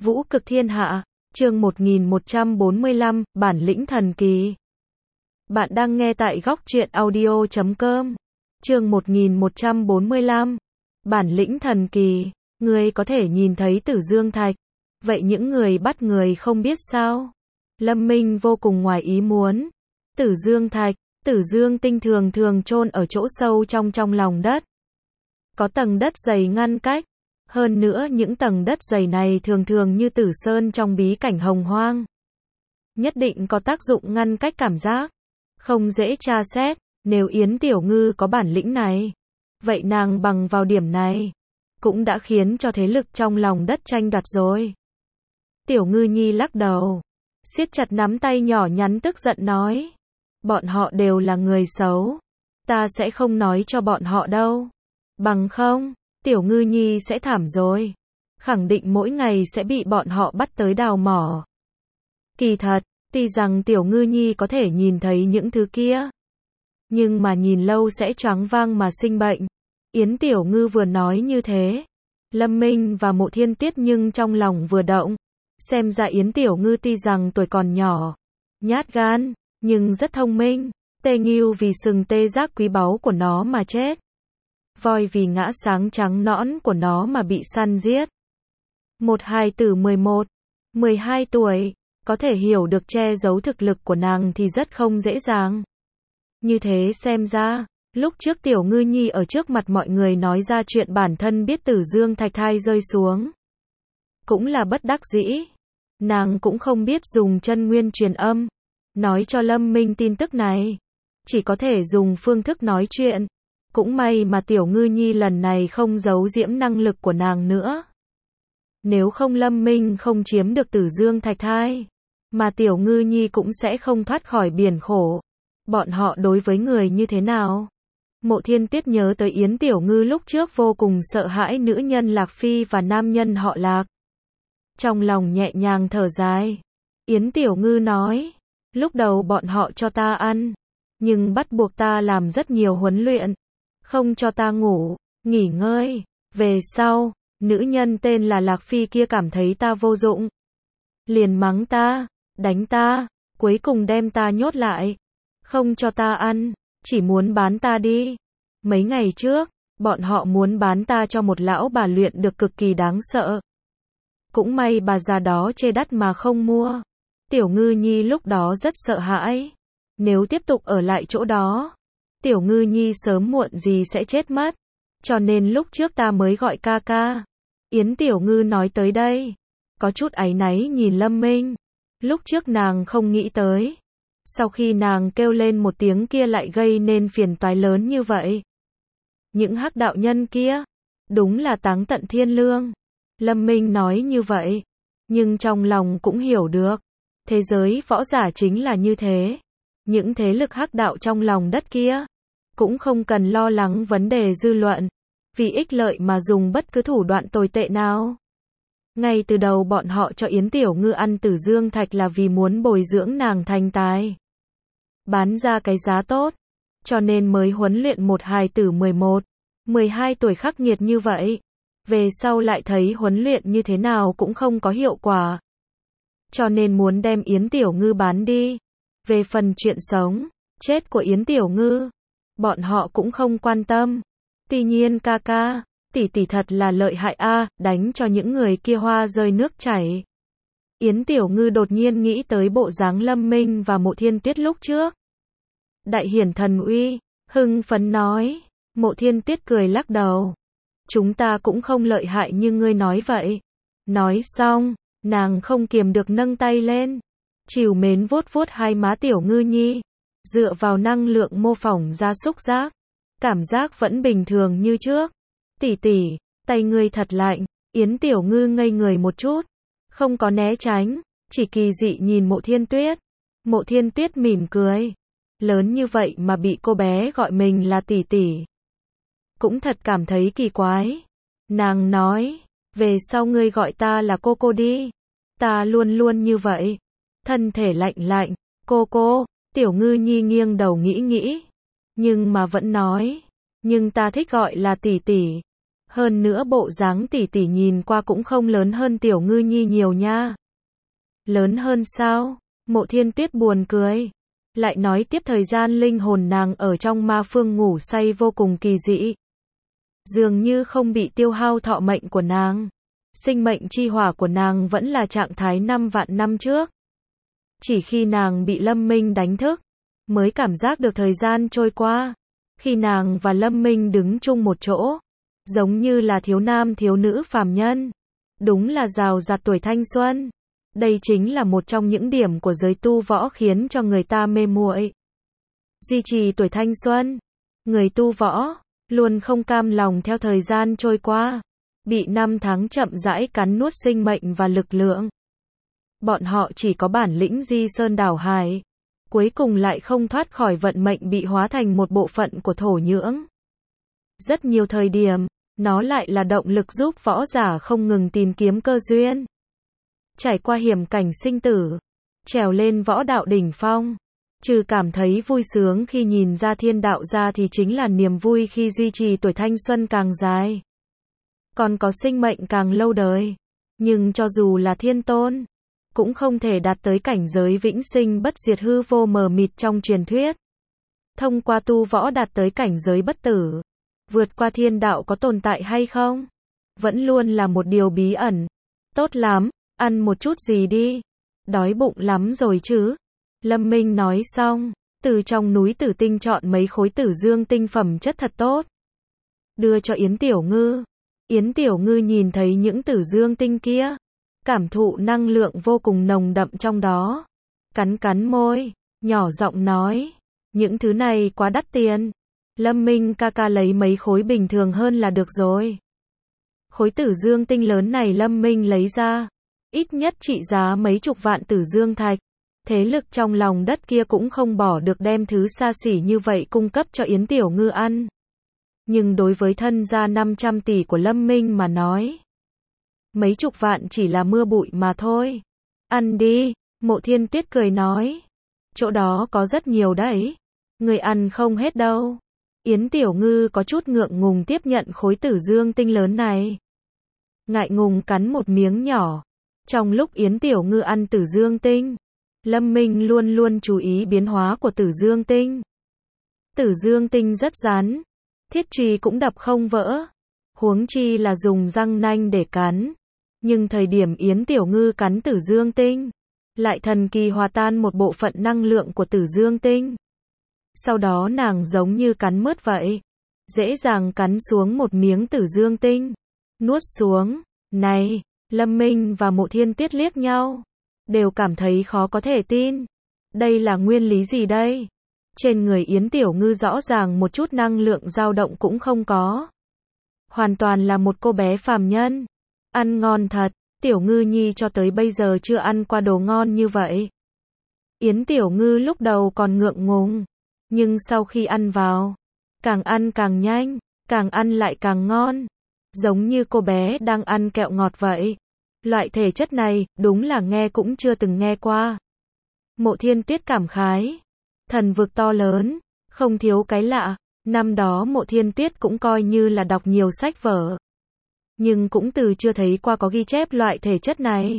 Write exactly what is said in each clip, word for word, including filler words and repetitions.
Vũ cực thiên hạ, chương một nghìn một trăm bốn mươi lăm, bản lĩnh thần kỳ. Bạn đang nghe tại góc truyện audio chấm com. Chương một nghìn một trăm bốn mươi lăm, bản lĩnh thần kỳ. Ngươi có thể nhìn thấy Tử Dương Thạch. Vậy những người bắt người không biết sao? Lâm Minh vô cùng ngoài ý muốn. Tử Dương Thạch, Tử Dương tinh thường thường chôn ở chỗ sâu trong trong lòng đất. Có tầng đất dày ngăn cách. Hơn nữa những tầng đất dày này thường thường như tử sơn trong bí cảnh hồng hoang. Nhất định có tác dụng ngăn cách cảm giác. Không dễ tra xét, nếu Yến Tiểu Ngư có bản lĩnh này. Vậy nàng bằng vào điểm này, cũng đã khiến cho thế lực trong lòng đất tranh đoạt rồi. Tiểu Ngư Nhi lắc đầu, siết chặt nắm tay nhỏ nhắn tức giận nói. Bọn họ đều là người xấu. Ta sẽ không nói cho bọn họ đâu. Bằng không, Tiểu Ngư Nhi sẽ thảm rồi. Khẳng định mỗi ngày sẽ bị bọn họ bắt tới đào mỏ. Kỳ thật, tuy rằng Tiểu Ngư Nhi có thể nhìn thấy những thứ kia, nhưng mà nhìn lâu sẽ choáng váng mà sinh bệnh. Yến Tiểu Ngư vừa nói như thế, Lâm Minh và Mộ Thiên Tiết nhưng trong lòng vừa động. Xem ra Yến Tiểu Ngư tuy rằng tuổi còn nhỏ, nhát gan, nhưng rất thông minh. Tê Nghiêu vì sừng tê giác quý báu của nó mà chết. Voi vì ngã sáng trắng nõn của nó mà bị săn giết. Một hài tử mười một, mười hai tuổi, có thể hiểu được che giấu thực lực của nàng thì rất không dễ dàng. Như thế xem ra, lúc trước Tiểu Ngư Nhi ở trước mặt mọi người nói ra chuyện bản thân biết Tử Dương Thạch thai rơi xuống. Cũng là bất đắc dĩ. Nàng cũng không biết dùng chân nguyên truyền âm, nói cho Lâm Minh tin tức này. Chỉ có thể dùng phương thức nói chuyện. Cũng may mà Tiểu Ngư Nhi lần này không giấu giễm năng lực của nàng nữa. Nếu không Lâm Minh không chiếm được Tử Dương Thạch thai, mà Tiểu Ngư Nhi cũng sẽ không thoát khỏi biển khổ. Bọn họ đối với người như thế nào? Mộ Thiên Tiết nhớ tới Yến Tiểu Ngư lúc trước vô cùng sợ hãi nữ nhân Lạc Phi và nam nhân họ Lạc. Trong lòng nhẹ nhàng thở dài. Yến Tiểu Ngư nói, lúc đầu bọn họ cho ta ăn, nhưng bắt buộc ta làm rất nhiều huấn luyện. Không cho ta ngủ, nghỉ ngơi. Về sau, nữ nhân tên là Lạc Phi kia cảm thấy ta vô dụng. Liền mắng ta, đánh ta, cuối cùng đem ta nhốt lại. Không cho ta ăn, chỉ muốn bán ta đi. Mấy ngày trước, bọn họ muốn bán ta cho một lão bà luyện được cực kỳ đáng sợ. Cũng may bà già đó chê đắt mà không mua. Tiểu Ngư Nhi lúc đó rất sợ hãi. Nếu tiếp tục ở lại chỗ đó, Tiểu Ngư Nhi sớm muộn gì sẽ chết mất. Cho nên lúc trước ta mới gọi ca ca. Yến Tiểu Ngư nói tới đây, có chút áy náy nhìn Lâm Minh. Lúc trước nàng không nghĩ tới, sau khi nàng kêu lên một tiếng kia lại gây nên phiền toái lớn như vậy. Những hắc đạo nhân kia, đúng là táng tận thiên lương. Lâm Minh nói như vậy, nhưng trong lòng cũng hiểu được, thế giới võ giả chính là như thế. Những thế lực hắc đạo trong lòng đất kia, cũng không cần lo lắng vấn đề dư luận, vì ích lợi mà dùng bất cứ thủ đoạn tồi tệ nào. Ngay từ đầu bọn họ cho Yến Tiểu Ngư ăn Tử Dương Thạch là vì muốn bồi dưỡng nàng thành tài. Bán ra cái giá tốt, cho nên mới huấn luyện một hài tử mười một, mười hai tuổi khắc nghiệt như vậy. Về sau lại thấy huấn luyện như thế nào cũng không có hiệu quả. Cho nên muốn đem Yến Tiểu Ngư bán đi. Về phần chuyện sống, chết của Yến Tiểu Ngư, bọn họ cũng không quan tâm. Tuy nhiên ca ca, tỷ tỷ thật là lợi hại a, đánh cho những người kia hoa rơi nước chảy. Yến Tiểu Ngư đột nhiên nghĩ tới bộ dáng Lâm Minh và Mộ Thiên Tiết lúc trước. Đại hiển thần uy, hưng phấn nói. Mộ Thiên Tiết cười lắc đầu. Chúng ta cũng không lợi hại như ngươi nói vậy. Nói xong, nàng không kiềm được nâng tay lên, trìu mến vuốt vuốt hai má Tiểu Ngư Nhi. Dựa vào năng lượng mô phỏng ra xúc giác, cảm giác vẫn bình thường như trước. Tỷ tỷ, tay ngươi thật lạnh. Yến Tiểu Ngư ngây người một chút, không có né tránh, chỉ kỳ dị nhìn Mộ Thiên Tuyết. Mộ Thiên Tuyết mỉm cười. Lớn như vậy mà bị cô bé gọi mình là tỷ tỷ, cũng thật cảm thấy kỳ quái. Nàng nói, về sau ngươi gọi ta là cô cô đi. Ta luôn luôn như vậy. Thân thể lạnh lạnh, cô cô. Tiểu Ngư Nhi nghiêng đầu nghĩ nghĩ, nhưng mà vẫn nói, nhưng ta thích gọi là tỷ tỷ. Hơn nữa bộ dáng tỷ tỷ nhìn qua cũng không lớn hơn Tiểu Ngư Nhi nhiều nha. Lớn hơn sao? Mộ Thiên Tuyết buồn cười. Lại nói tiếp thời gian linh hồn nàng ở trong ma phương ngủ say vô cùng kỳ dị. Dường như không bị tiêu hao thọ mệnh của nàng. Sinh mệnh chi hỏa của nàng vẫn là trạng thái năm vạn năm trước. Chỉ khi nàng bị Lâm Minh đánh thức, mới cảm giác được thời gian trôi qua. Khi nàng và Lâm Minh đứng chung một chỗ, giống như là thiếu nam thiếu nữ phàm nhân. Đúng là rào rạt tuổi thanh xuân. Đây chính là một trong những điểm của giới tu võ khiến cho người ta mê muội. Duy trì tuổi thanh xuân. Người tu võ luôn không cam lòng theo thời gian trôi qua, bị năm tháng chậm rãi cắn nuốt sinh mệnh và lực lượng. Bọn họ chỉ có bản lĩnh di sơn đảo hải, cuối cùng lại không thoát khỏi vận mệnh bị hóa thành một bộ phận của thổ nhưỡng. Rất nhiều thời điểm, nó lại là động lực giúp võ giả không ngừng tìm kiếm cơ duyên. Trải qua hiểm cảnh sinh tử, trèo lên võ đạo đỉnh phong. Trừ cảm thấy vui sướng khi nhìn ra thiên đạo ra thì chính là niềm vui khi duy trì tuổi thanh xuân càng dài. Còn có sinh mệnh càng lâu đời. Nhưng cho dù là thiên tôn, cũng không thể đạt tới cảnh giới vĩnh sinh bất diệt hư vô mờ mịt trong truyền thuyết. Thông qua tu võ đạt tới cảnh giới bất tử, vượt qua thiên đạo có tồn tại hay không? Vẫn luôn là một điều bí ẩn. Tốt lắm, ăn một chút gì đi. Đói bụng lắm rồi chứ. Lâm Minh nói xong, từ trong núi tử tinh chọn mấy khối tử dương tinh phẩm chất thật tốt. Đưa cho Yến Tiểu Ngư. Yến Tiểu Ngư nhìn thấy những tử dương tinh kia, cảm thụ năng lượng vô cùng nồng đậm trong đó. Cắn cắn môi, nhỏ giọng nói, những thứ này quá đắt tiền. Lâm Minh ca ca lấy mấy khối bình thường hơn là được rồi. Khối tử dương tinh lớn này Lâm Minh lấy ra, ít nhất trị giá mấy chục vạn tử dương thạch. Thế lực trong lòng đất kia cũng không bỏ được đem thứ xa xỉ như vậy cung cấp cho Yến Tiểu Ngư ăn. Nhưng đối với thân gia năm trăm tỷ của Lâm Minh mà nói, mấy chục vạn chỉ là mưa bụi mà thôi. Ăn đi, Mộ Thiên Tuyết cười nói. Chỗ đó có rất nhiều đấy. Người ăn không hết đâu. Yến Tiểu Ngư có chút ngượng ngùng tiếp nhận khối tử dương tinh lớn này. Ngại ngùng cắn một miếng nhỏ. Trong lúc Yến Tiểu Ngư ăn tử dương tinh, Lâm Minh luôn luôn chú ý biến hóa của tử dương tinh. Tử dương tinh rất rắn, thiết chùy cũng đập không vỡ, huống chi là dùng răng nanh để cắn. Nhưng thời điểm Yến Tiểu Ngư cắn tử dương tinh, lại thần kỳ hòa tan một bộ phận năng lượng của tử dương tinh. Sau đó nàng giống như cắn mướt vậy, dễ dàng cắn xuống một miếng tử dương tinh, nuốt xuống. Này, Lâm Minh và Mộ Thiên Tuyết liếc nhau, đều cảm thấy khó có thể tin. Đây là nguyên lý gì đây? Trên người Yến Tiểu Ngư rõ ràng một chút năng lượng dao động cũng không có. Hoàn toàn là một cô bé phàm nhân. Ăn ngon thật, Tiểu Ngư Nhi cho tới bây giờ chưa ăn qua đồ ngon như vậy. Yến Tiểu Ngư lúc đầu còn ngượng ngùng, nhưng sau khi ăn vào, càng ăn càng nhanh, càng ăn lại càng ngon. Giống như cô bé đang ăn kẹo ngọt vậy. Loại thể chất này, đúng là nghe cũng chưa từng nghe qua. Mộ Thiên Tuyết cảm khái. Thần vực to lớn, không thiếu cái lạ. Năm đó Mộ Thiên Tuyết cũng coi như là đọc nhiều sách vở. Nhưng cũng từ chưa thấy qua có ghi chép loại thể chất này.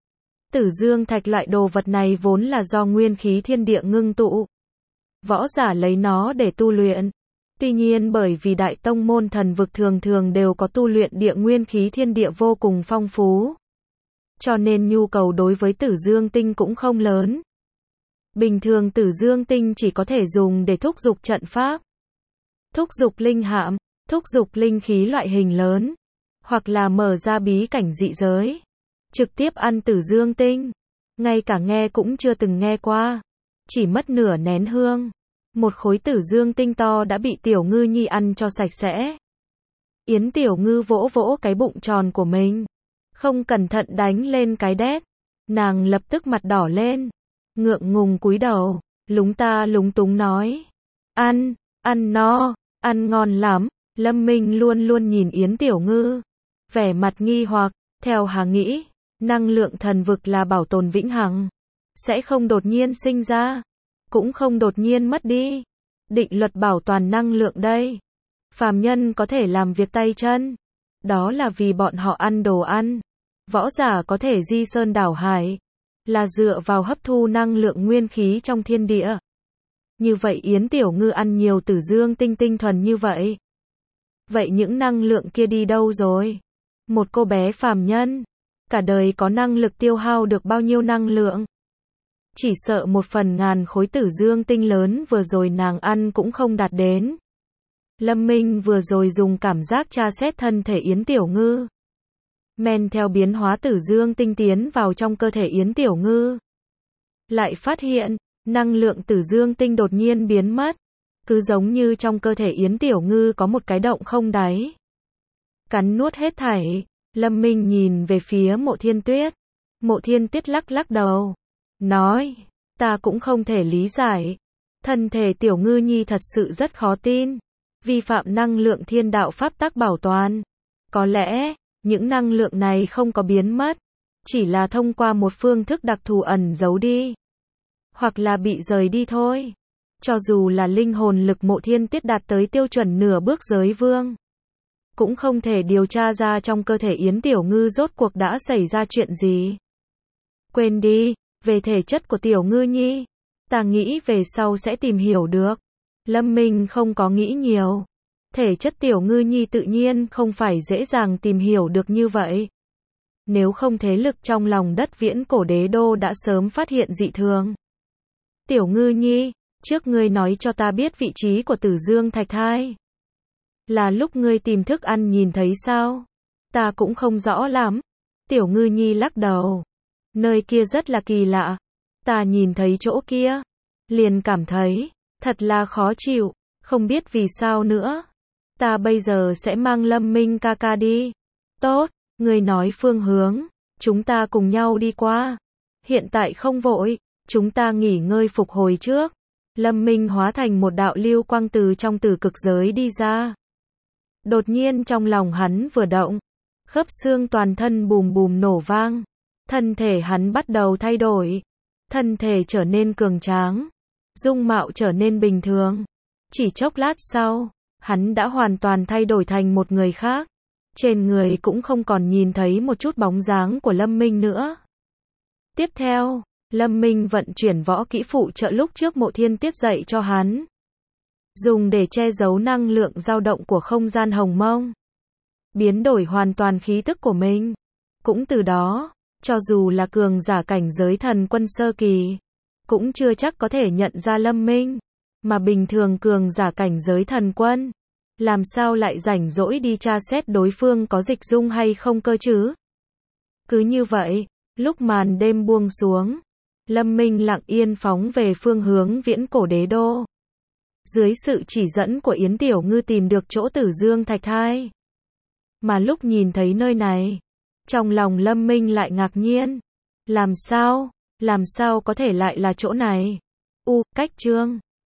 Tử dương thạch loại đồ vật này vốn là do nguyên khí thiên địa ngưng tụ. Võ giả lấy nó để tu luyện. Tuy nhiên bởi vì đại tông môn thần vực thường thường đều có tu luyện địa nguyên khí thiên địa vô cùng phong phú. Cho nên nhu cầu đối với tử dương tinh cũng không lớn. Bình thường tử dương tinh chỉ có thể dùng để thúc giục trận pháp, thúc giục linh hạm, thúc giục linh khí loại hình lớn, hoặc là mở ra bí cảnh dị giới. Trực tiếp ăn tử dương tinh, ngay cả nghe cũng chưa từng nghe qua. Chỉ mất nửa nén hương, một khối tử dương tinh to đã bị Tiểu Ngư Nhi ăn cho sạch sẽ. Yến Tiểu Ngư vỗ vỗ cái bụng tròn của mình, không cẩn thận đánh lên cái đét. Nàng lập tức mặt đỏ lên, ngượng ngùng cúi đầu, lúng ta lúng túng nói. Ăn, ăn no, ăn ngon lắm. Lâm Minh luôn luôn nhìn Yến Tiểu Ngư, vẻ mặt nghi hoặc, theo hắn nghĩ, năng lượng thần vực là bảo tồn vĩnh hằng, sẽ không đột nhiên sinh ra, cũng không đột nhiên mất đi. Định luật bảo toàn năng lượng đây. Phàm nhân có thể làm việc tay chân, Đó là vì bọn họ ăn đồ ăn. Võ giả có thể di sơn đảo hải, là dựa vào hấp thu năng lượng nguyên khí trong thiên địa. Như vậy Yến Tiểu Ngư ăn nhiều tử dương tinh tinh thuần như vậy. Vậy những năng lượng kia đi đâu rồi? Một cô bé phàm nhân, cả đời có năng lực tiêu hao được bao nhiêu năng lượng? Chỉ sợ một phần ngàn khối tử dương tinh lớn vừa rồi nàng ăn cũng không đạt đến. Lâm Minh vừa rồi dùng cảm giác tra xét thân thể Yến Tiểu Ngư. Men theo biến hóa tử dương tinh tiến vào trong cơ thể Yến Tiểu Ngư. Lại phát hiện, năng lượng tử dương tinh đột nhiên biến mất. Cứ giống như trong cơ thể Yến Tiểu Ngư có một cái động không đáy. Cắn nuốt hết thảy, Lâm Minh nhìn về phía Mộ Thiên Tuyết. Mộ Thiên Tuyết lắc lắc đầu. Nói, ta cũng không thể lý giải. Thân thể Tiểu Ngư Nhi thật sự rất khó tin. Vi phạm năng lượng thiên đạo pháp tắc bảo toàn. Có lẽ, những năng lượng này không có biến mất. Chỉ là thông qua một phương thức đặc thù ẩn giấu đi. Hoặc là bị rời đi thôi. Cho dù là linh hồn lực Mộ Thiên Tuyết đạt tới tiêu chuẩn nửa bước giới vương. Cũng không thể điều tra ra trong cơ thể Yến Tiểu Ngư rốt cuộc đã xảy ra chuyện gì. Quên đi, về thể chất của Tiểu Ngư Nhi. Ta nghĩ về sau sẽ tìm hiểu được. Lâm Minh không có nghĩ nhiều. Thể chất Tiểu Ngư Nhi tự nhiên không phải dễ dàng tìm hiểu được như vậy. Nếu không thế lực trong lòng đất viễn cổ đế đô đã sớm phát hiện dị thường. Tiểu Ngư Nhi, trước ngươi nói cho ta biết vị trí của Tử Dương Thạch Thai. Là lúc ngươi tìm thức ăn nhìn thấy sao? Ta cũng không rõ lắm. Tiểu Ngư Nhi lắc đầu. Nơi kia rất là kỳ lạ. Ta nhìn thấy chỗ kia. Liền cảm thấy, thật là khó chịu. Không biết vì sao nữa. Ta bây giờ sẽ mang Lâm Minh ca ca đi. Tốt, ngươi nói phương hướng. Chúng ta cùng nhau đi qua. Hiện tại không vội. Chúng ta nghỉ ngơi phục hồi trước. Lâm Minh hóa thành một đạo lưu quang từ trong tử cực giới đi ra. Đột nhiên trong lòng hắn vừa động. Khớp xương toàn thân bùm bùm nổ vang. Thân thể hắn bắt đầu thay đổi. Thân thể trở nên cường tráng. Dung mạo trở nên bình thường. Chỉ chốc lát sau, hắn đã hoàn toàn thay đổi thành một người khác. Trên người cũng không còn nhìn thấy một chút bóng dáng của Lâm Minh nữa. Tiếp theo, Lâm Minh vận chuyển võ kỹ phụ trợ lúc trước Mộ Thiên Tuyết dạy cho hắn. Dùng để che giấu năng lượng dao động của không gian hồng mông. Biến đổi hoàn toàn khí tức của mình. Cũng từ đó, cho dù là cường giả cảnh giới thần quân sơ kỳ, cũng chưa chắc có thể nhận ra Lâm Minh. Mà bình thường cường giả cảnh giới thần quân, làm sao lại rảnh rỗi đi tra xét đối phương có dịch dung hay không cơ chứ? Cứ như vậy, lúc màn đêm buông xuống, Lâm Minh lặng yên phóng về phương hướng viễn cổ đế đô. Dưới sự chỉ dẫn của Yến Tiểu Ngư tìm được chỗ Tử Dương Thạch Thai. Mà lúc nhìn thấy nơi này, trong lòng Lâm Minh lại ngạc nhiên. Làm sao? Làm sao có thể lại là chỗ này? U, cách chương